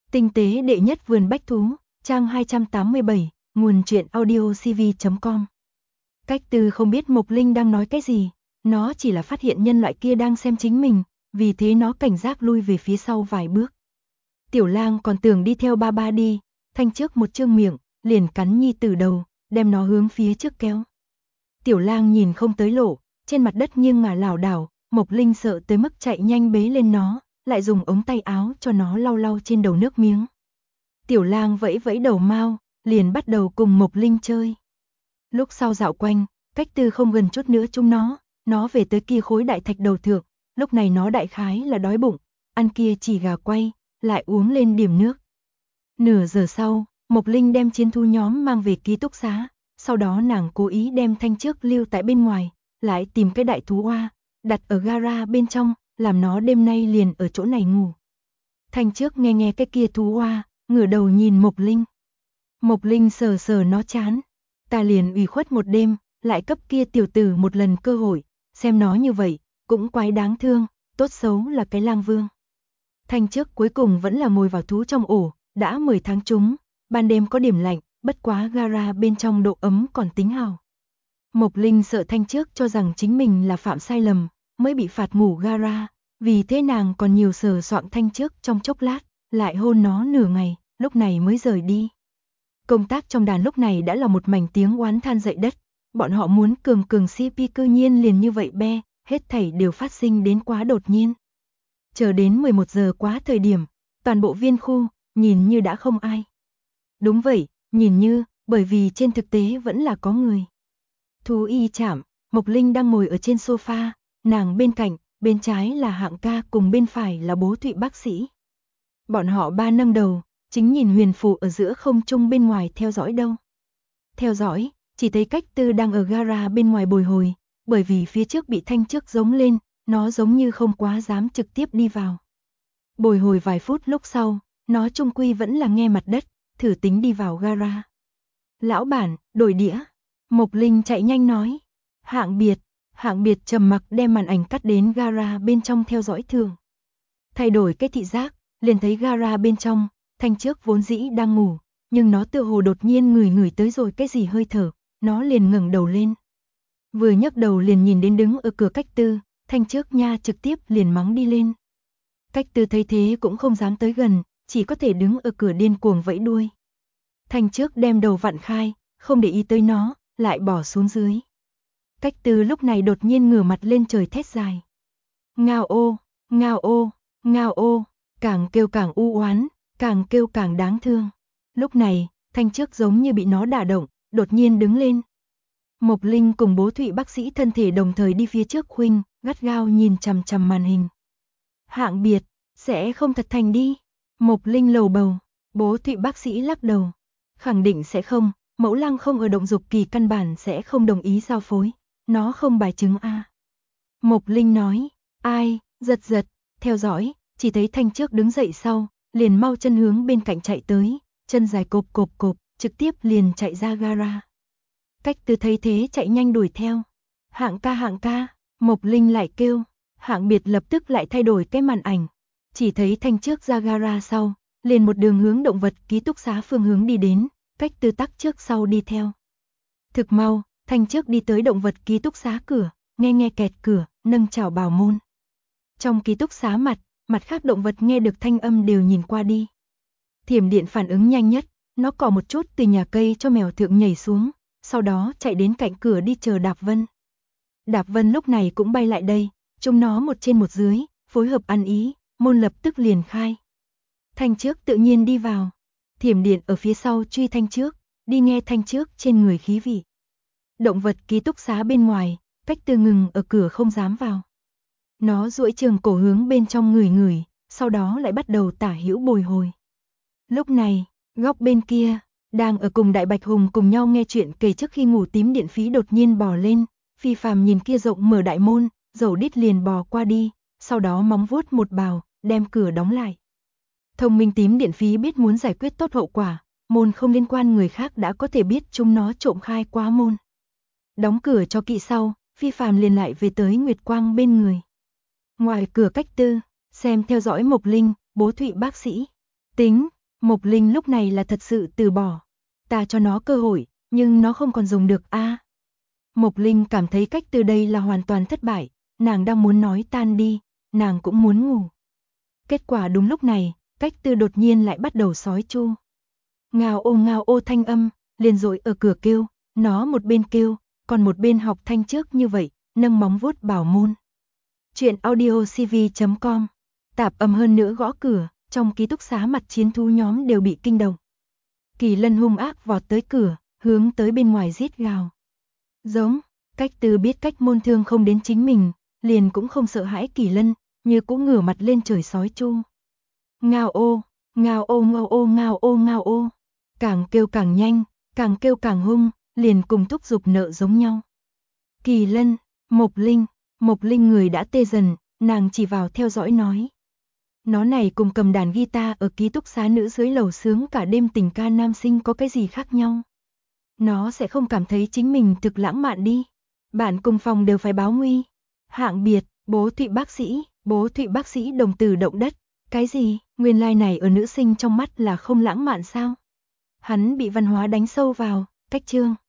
Tinh tế đệ nhất vườn bách thú, trang 287, nguồn truyện audiocv.com. Cách Tư không biết Mộc Linh đang nói cái gì, nó chỉ là phát hiện nhân loại kia đang xem chính mình, vì thế nó cảnh giác lui về phía sau vài bước. Tiểu Lang còn tưởng đi theo ba ba đi, Thanh trước một trương miệng, liền cắn nhi tử đầu, đem nó hướng phía trước kéo. Tiểu Lang nhìn không tới lộ, trên mặt đất nghiêng ngả lảo đảo, Mộc Linh sợ tới mức chạy nhanh bế lên nó, lại dùng ống tay áo cho nó lau lau trên đầu nước miếng. Tiểu Lang vẫy vẫy đầu mao, liền bắt đầu cùng Mộc Linh chơi. Lúc sau dạo quanh, Cách Tư không gần chút nữa chúng nó về tới kia khối đại thạch đầu thượng, lúc này nó đại khái là đói bụng, ăn kia chỉ gà quay, lại uống lên điểm nước. Nửa giờ sau, Mộc Linh đem chiến thú nhóm mang về ký túc xá, sau đó nàng cố ý đem Thanh trước lưu tại bên ngoài, lại tìm cái đại thú oa, đặt ở gara bên trong, làm nó đêm nay liền ở chỗ này ngủ. Thanh trước nghe cái kia thú oa, ngửa đầu nhìn Mộc Linh. Mộc Linh sờ sờ nó chán, ta liền ủy khuất một đêm, lại cấp kia tiểu tử một lần cơ hội, xem nó như vậy, cũng quái đáng thương, tốt xấu là cái lang vương. Thanh trước cuối cùng vẫn là ngồi vào thú trong ổ, đã 10 tháng trúng, ban đêm có điểm lạnh, bất quá gara bên trong độ ấm còn tính hào. Mộc Linh sợ Thanh trước cho rằng chính mình là phạm sai lầm, mới bị phạt ngủ gara, vì thế nàng còn nhiều sờ soạng Thanh trước trong chốc lát, lại hôn nó nửa ngày, lúc này mới rời đi. Công tác trong đàn lúc này đã là một mảnh tiếng oán than dậy đất, bọn họ muốn cường CP cư nhiên liền như vậy be, hết thảy đều phát sinh đến quá đột nhiên. Chờ đến 11 giờ quá thời điểm, toàn bộ viên khu, nhìn như đã không ai. Đúng vậy, nhìn như, bởi vì trên thực tế vẫn là có người. Thú y trạm, Mộc Linh đang ngồi ở trên sofa, nàng bên cạnh, bên trái là Hạng ca cùng bên phải là Bố Thụy bác sĩ. Bọn họ ba nâng đầu, chính nhìn huyền phù ở giữa không trung bên ngoài theo dõi đâu. Theo dõi, chỉ thấy Cách Tư đang ở gara bên ngoài bồi hồi, bởi vì phía trước bị Thanh trước giống lên, nó giống như không quá dám trực tiếp đi vào. Bồi hồi vài phút lúc sau, nó chung quy vẫn là nghe mặt đất, thử tính đi vào gara. Lão bản, đổi đĩa. Mộc Linh chạy nhanh nói. Hạng biệt trầm mặc đem màn ảnh cắt đến gara bên trong theo dõi thường. Thay đổi cái thị giác, liền thấy gara bên trong, Thanh trước vốn dĩ đang ngủ, nhưng nó tựa hồ đột nhiên ngửi tới rồi cái gì hơi thở, nó liền ngẩng đầu lên. Vừa nhấc đầu liền nhìn đến đứng ở cửa Cách Tư, Thanh trước nha trực tiếp liền mắng đi lên. Cách Tư thấy thế cũng không dám tới gần, chỉ có thể đứng ở cửa điên cuồng vẫy đuôi. Thanh trước đem đầu vặn khai, không để ý tới nó, lại bỏ xuống dưới. Cách Tư lúc này đột nhiên ngửa mặt lên trời thét dài. Ngao ô, ngao ô, ngao ô, càng kêu càng u oán, càng kêu càng đáng thương. Lúc này, Thanh trước giống như bị nó đả động, đột nhiên đứng lên. Mộc Linh cùng Bố Thụy bác sĩ thân thể đồng thời đi phía trước khuynh, gắt gao nhìn chằm chằm màn hình. Hạng biệt, sẽ không thật thành đi. Mộc Linh lầu bầu, Bố Thụy bác sĩ lắc đầu. Khẳng định sẽ không, mẫu lăng không ở động dục kỳ căn bản sẽ không đồng ý giao phối. Nó không bài chứng a. Mộc Linh nói, ai, giật, theo dõi, chỉ thấy Thanh trước đứng dậy sau, liền mau chân hướng bên cạnh chạy tới, chân dài cộp, trực tiếp liền chạy ra gara. Cách Tư thấy thế chạy nhanh đuổi theo. Hạng ca, Mộc Linh lại kêu, Hạng biệt lập tức lại thay đổi cái màn ảnh. Chỉ thấy Thanh trước ra gara sau, liền một đường hướng động vật ký túc xá phương hướng đi đến, Cách Tư tắc trước sau đi theo. Thực mau, Thanh trước đi tới động vật ký túc xá cửa, nghe kẹt cửa, nâng chảo bảo môn. Trong ký túc xá mặt khác động vật nghe được thanh âm đều nhìn qua đi. Thiểm điện phản ứng nhanh nhất, nó cọ một chút từ nhà cây cho mèo thượng nhảy xuống, sau đó chạy đến cạnh cửa đi chờ Đạp Vân. Đạp Vân lúc này cũng bay lại đây, chúng nó một trên một dưới, phối hợp ăn ý, môn lập tức liền khai. Thanh trước tự nhiên đi vào, thiểm điện ở phía sau truy Thanh trước, đi nghe Thanh trước trên người khí vị. Động vật ký túc xá bên ngoài, Cách Tư ngừng ở cửa không dám vào. Nó duỗi trường cổ hướng bên trong ngửi, sau đó lại bắt đầu tả hữu bồi hồi. Lúc này, góc bên kia, đang ở cùng Đại Bạch Hùng cùng nhau nghe chuyện kể trước khi ngủ tím điện phí đột nhiên bò lên, Phi Phàm nhìn kia rộng mở đại môn, dầu đít liền bò qua đi, sau đó móng vuốt một bào, đem cửa đóng lại. Thông minh tím điện phí biết muốn giải quyết tốt hậu quả, môn không liên quan người khác đã có thể biết chúng nó trộm khai quá môn. Đóng cửa cho kỹ sau, Phi Phàm liền lại về tới Nguyệt Quang bên người. Ngoài cửa Cách Tư, xem theo dõi Mộc Linh, Bố Thụy bác sĩ. Tính, Mộc Linh lúc này là thật sự từ bỏ. Ta cho nó cơ hội, nhưng nó không còn dùng được a. Mộc Linh cảm thấy cách từ đây là hoàn toàn thất bại, nàng đang muốn nói tan đi, nàng cũng muốn ngủ. Kết quả đúng lúc này, cách từ đột nhiên lại bắt đầu sói chu. Ngao ô thanh âm, liền dội ở cửa kêu, nó một bên kêu, còn một bên học thanh trước như vậy, nâng móng vuốt bảo môn. Chuyện audiocv.com, tạp âm hơn nữa gõ cửa, trong ký túc xá mặt chiến thú nhóm đều bị kinh động. Kỳ Lân hung ác vọt tới cửa, hướng tới bên ngoài rít gào. Giống, cách từ biết cách môn thương không đến chính mình, liền cũng không sợ hãi Kỳ Lân, như cũng ngửa mặt lên trời sói chu. Ngao ô, ngao ô ngao ô ngao ô ngao ô. Càng kêu càng nhanh, càng kêu càng hung, liền cùng thúc giục nợ giống nhau. Kỳ Lân, Mộc Linh người đã tê dần, nàng chỉ vào theo dõi nói. Nó này cùng cầm đàn guitar ở ký túc xá nữ dưới lầu sướng cả đêm tình ca nam sinh có cái gì khác nhau. Nó sẽ không cảm thấy chính mình thực lãng mạn đi. Bạn cùng phòng đều phải báo nguy. Hạng biệt, bố Thụy bác sĩ đồng tử động đất. Cái gì, nguyên lai này ở nữ sinh trong mắt là không lãng mạn sao? Hắn bị văn hóa đánh sâu vào, cách chương.